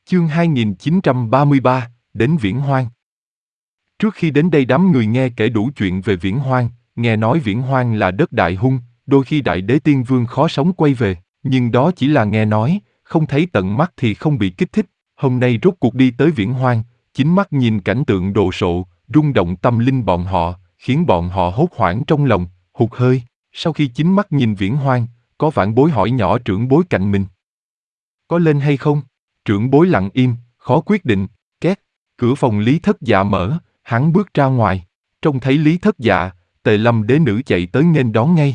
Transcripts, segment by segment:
Chương 2933, đến Viễn Hoang. Trước khi đến đây đám người nghe kể đủ chuyện về Viễn Hoang, nghe nói Viễn Hoang là đất đại hung, đôi khi đại đế tiên vương khó sống quay về, nhưng đó chỉ là nghe nói, không thấy tận mắt thì không bị kích thích. Hôm nay rốt cuộc đi tới Viễn Hoang, chính mắt nhìn cảnh tượng đồ sộ, rung động tâm linh bọn họ, khiến bọn họ hốt hoảng trong lòng, hụt hơi. Sau khi chính mắt nhìn Viễn Hoang, có vãn bối hỏi nhỏ trưởng bối cạnh mình: có lên hay không? Trưởng bối lặng im, khó quyết định. Két, cửa phòng Lý Thất Dạ mở, hắn bước ra ngoài, trông thấy Lý Thất Dạ, Tề Lâm đế nữ chạy tới nghênh đón ngay.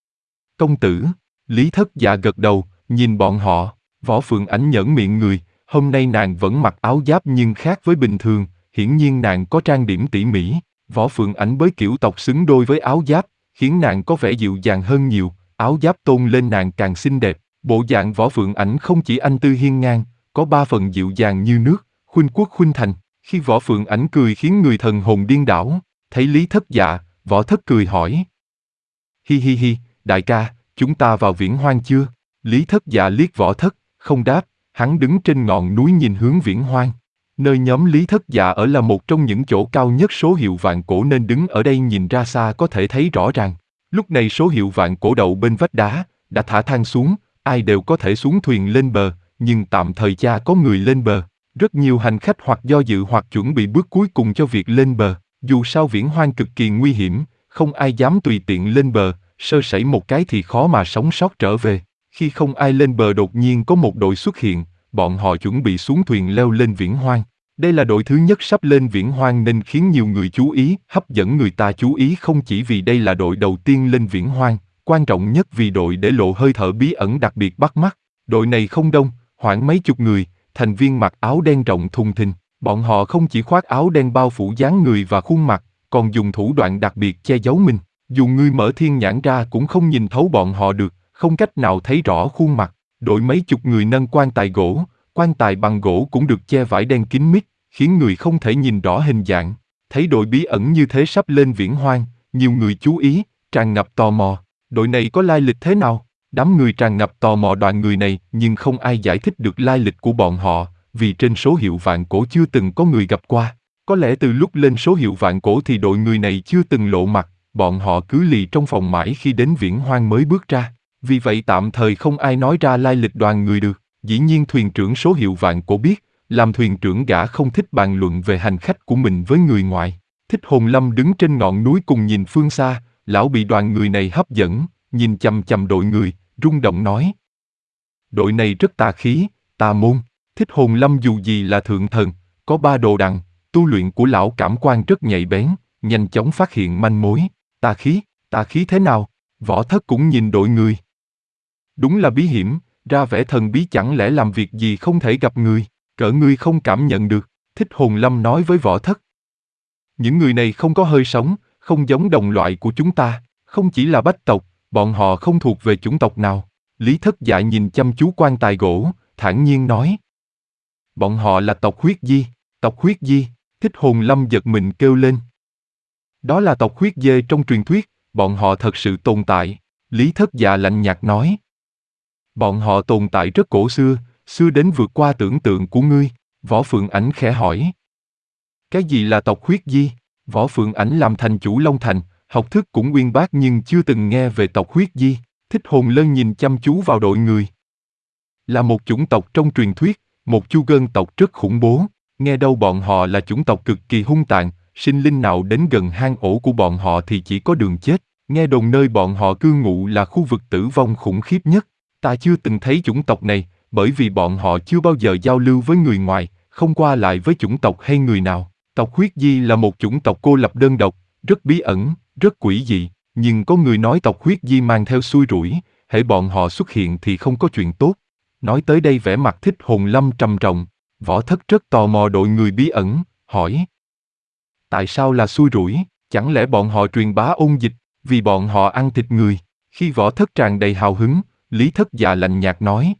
Công tử. Lý Thất Dạ gật đầu, nhìn bọn họ. Võ Phượng Ảnh nhởn miệng người, hôm nay nàng vẫn mặc áo giáp nhưng khác với bình thường, hiển nhiên nàng có trang điểm tỉ mỉ. Võ Phượng Ảnh bới kiểu tộc xứng đôi với áo giáp, khiến nàng có vẻ dịu dàng hơn nhiều, áo giáp tôn lên nàng càng xinh đẹp. Bộ dạng Võ Phượng Ảnh không chỉ anh tư hiên ngang, có ba phần dịu dàng như nước, khuynh quốc khuynh thành. Khi Võ Phượng Ảnh cười khiến người thần hồn điên đảo. Thấy Lý Thất Dạ, Võ Thất cười hỏi: hi hi hi, đại ca, chúng ta vào Viễn Hoang chưa? Lý Thất Dạ liếc Võ Thất, không đáp, hắn đứng trên ngọn núi nhìn hướng Viễn Hoang. Nơi nhóm Lý Thất Dạ ở là một trong những chỗ cao nhất số hiệu vạn cổ nên đứng ở đây nhìn ra xa có thể thấy rõ ràng. Lúc này số hiệu vạn cổ đậu bên vách đá, đã thả thang xuống, ai đều có thể xuống thuyền lên bờ, nhưng tạm thời cha có người lên bờ. Rất nhiều hành khách hoặc do dự hoặc chuẩn bị bước cuối cùng cho việc lên bờ. Dù sao Viễn Hoang cực kỳ nguy hiểm, không ai dám tùy tiện lên bờ, sơ sẩy một cái thì khó mà sống sót trở về. Khi không ai lên bờ đột nhiên có một đội xuất hiện, bọn họ chuẩn bị xuống thuyền leo lên Viễn Hoang. Đây là đội thứ nhất sắp lên Viễn Hoang nên khiến nhiều người chú ý, hấp dẫn người ta chú ý không chỉ vì đây là đội đầu tiên lên Viễn Hoang, quan trọng nhất vì đội để lộ hơi thở bí ẩn đặc biệt bắt mắt. Đội này không đông, khoảng mấy chục người, thành viên mặc áo đen rộng thùng thình. Bọn họ không chỉ khoác áo đen bao phủ dáng người và khuôn mặt, còn dùng thủ đoạn đặc biệt che giấu mình. Dù ngươi mở thiên nhãn ra cũng không nhìn thấu bọn họ được, không cách nào thấy rõ khuôn mặt. Đội mấy chục người nâng quan tài gỗ, quan tài bằng gỗ cũng được che vải đen kín mít, khiến người không thể nhìn rõ hình dạng. Thấy đội bí ẩn như thế sắp lên Viễn Hoang, nhiều người chú ý, tràn ngập tò mò. Đội này có lai lịch thế nào? Đám người tràn ngập tò mò đoàn người này, nhưng không ai giải thích được lai lịch của bọn họ, vì trên số hiệu vạn cổ chưa từng có người gặp qua. Có lẽ từ lúc lên số hiệu vạn cổ thì đội người này chưa từng lộ mặt, bọn họ cứ lì trong phòng mãi khi đến Viễn Hoang mới bước ra. Vì vậy tạm thời không ai nói ra lai lịch đoàn người được. Dĩ nhiên thuyền trưởng số hiệu vạn cổ biết, làm thuyền trưởng gã không thích bàn luận về hành khách của mình với người ngoài. Thích Hồn Lâm đứng trên ngọn núi cùng nhìn phương xa, lão bị đoàn người này hấp dẫn, nhìn chằm chằm đội người, rung động nói: đội này rất tà khí, tà môn. Thích Hồn Lâm dù gì là thượng thần, có ba đồ đằng, tu luyện của lão cảm quan rất nhạy bén, nhanh chóng phát hiện manh mối. Tà khí thế nào? Võ Thất cũng nhìn đội người. Đúng là bí hiểm, ra vẻ thần bí chẳng lẽ làm việc gì không thể gặp người, cỡ ngươi không cảm nhận được. Thích Hồn Lâm nói với Võ Thất. Những người này không có hơi sống, không giống đồng loại của chúng ta, không chỉ là bách tộc, bọn họ không thuộc về chủng tộc nào. Lý Thất Dạ nhìn chăm chú quan tài gỗ, thản nhiên nói. Bọn họ là tộc Huyết Di. Tộc Huyết Di. Thích Hồn Lâm giật mình kêu lên. Đó là tộc huyết dê trong truyền thuyết, bọn họ thật sự tồn tại. Lý Thất Dạ lạnh nhạt nói. Bọn họ tồn tại rất cổ xưa, xưa đến vượt qua tưởng tượng của ngươi. Võ Phượng Ảnh khẽ hỏi. Cái gì là tộc Huyết Di? Võ Phượng Ảnh làm thành chủ Long Thành, học thức cũng uyên bác nhưng chưa từng nghe về tộc Huyết Di. Thích Hồn Lân nhìn chăm chú vào đội người. Là một chủng tộc trong truyền thuyết, một chu gân tộc rất khủng bố. Nghe đâu bọn họ là chủng tộc cực kỳ hung tàn, sinh linh nào đến gần hang ổ của bọn họ thì chỉ có đường chết. Nghe đồn nơi bọn họ cư ngụ là khu vực tử vong khủng khiếp nhất. Ta chưa từng thấy chủng tộc này, bởi vì bọn họ chưa bao giờ giao lưu với người ngoài, không qua lại với chủng tộc hay người nào. Tộc Huyết Di là một chủng tộc cô lập đơn độc, rất bí ẩn, rất quỷ dị. Nhưng có người nói tộc Huyết Di mang theo xui rủi, hễ bọn họ xuất hiện thì không có chuyện tốt. Nói tới đây vẻ mặt Thích Hồn Lâm trầm trọng. Võ Thất rất tò mò đội người bí ẩn, hỏi. Tại sao là xui rủi? Chẳng lẽ bọn họ truyền bá ôn dịch, vì bọn họ ăn thịt người? Khi Võ Thất tràn đầy hào hứng, Lý Thất Dạ lạnh nhạt nói.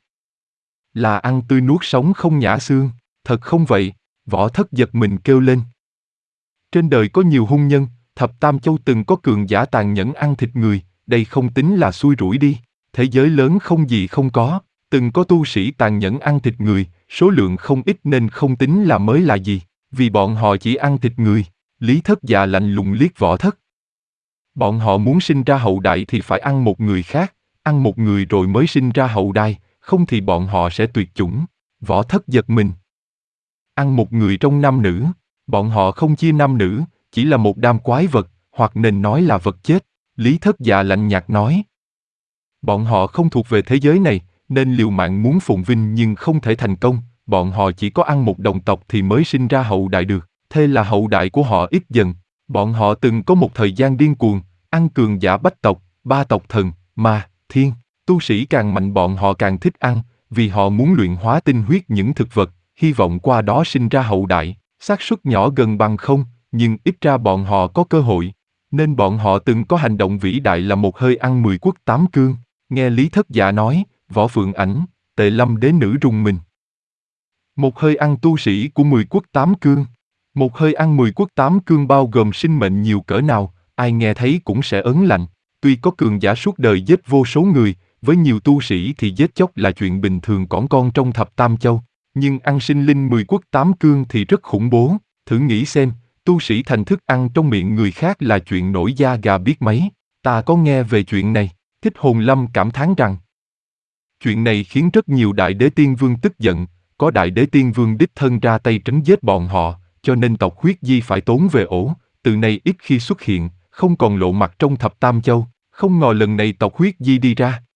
Là ăn tươi nuốt sống không nhả xương, thật không vậy? Võ Thất giật mình kêu lên. Trên đời có nhiều hung nhân, Thập Tam Châu từng có cường giả tàn nhẫn ăn thịt người, đây không tính là xui rủi đi. Thế giới lớn không gì không có, từng có tu sĩ tàn nhẫn ăn thịt người, số lượng không ít nên không tính là mới là gì, vì bọn họ chỉ ăn thịt người. Lý Thất Dạ lạnh lùng liếc Võ Thất. Bọn họ muốn sinh ra hậu đại thì phải ăn một người khác, ăn một người rồi mới sinh ra hậu đại, không thì bọn họ sẽ tuyệt chủng. Võ Thất giật mình. Ăn một người trong nam nữ, bọn họ không chia nam nữ, chỉ là một đám quái vật, hoặc nên nói là vật chết. Lý Thất Dạ lạnh nhạt nói. Bọn họ không thuộc về thế giới này, nên liều mạng muốn phồn vinh nhưng không thể thành công, bọn họ chỉ có ăn một đồng tộc thì mới sinh ra hậu đại được, thế là hậu đại của họ ít dần. Bọn họ từng có một thời gian điên cuồng, ăn cường giả bách tộc, ba tộc thần, ma, thiên, tu sĩ càng mạnh bọn họ càng thích ăn, vì họ muốn luyện hóa tinh huyết những thực vật, hy vọng qua đó sinh ra hậu đại, xác suất nhỏ gần bằng không, nhưng ít ra bọn họ có cơ hội, nên bọn họ từng có hành động vĩ đại là một hơi ăn 10 quốc 8 cương. Nghe Lý Thất Dạ nói, Võ Phượng Ảnh, Tề Lâm đế nữ rùng mình. Một hơi ăn tu sĩ của 10 quốc 8 cương. Một hơi ăn 10 quốc 8 cương bao gồm sinh mệnh nhiều cỡ nào, ai nghe thấy cũng sẽ ớn lạnh. Tuy có cường giả suốt đời giết vô số người, với nhiều tu sĩ thì giết chóc là chuyện bình thường cỏn con trong thập tam châu. Nhưng ăn sinh linh 10 quốc 8 cương thì rất khủng bố. Thử nghĩ xem, tu sĩ thành thức ăn trong miệng người khác là chuyện nổi da gà biết mấy. Ta có nghe về chuyện này. Thích Hồn Lâm cảm thán rằng chuyện này khiến rất nhiều đại đế tiên vương tức giận, có đại đế tiên vương đích thân ra tay trấn giết bọn họ, cho nên tộc huyết di phải trốn về ổ, từ nay ít khi xuất hiện, không còn lộ mặt trong thập tam châu, không ngờ lần này tộc huyết di đi ra,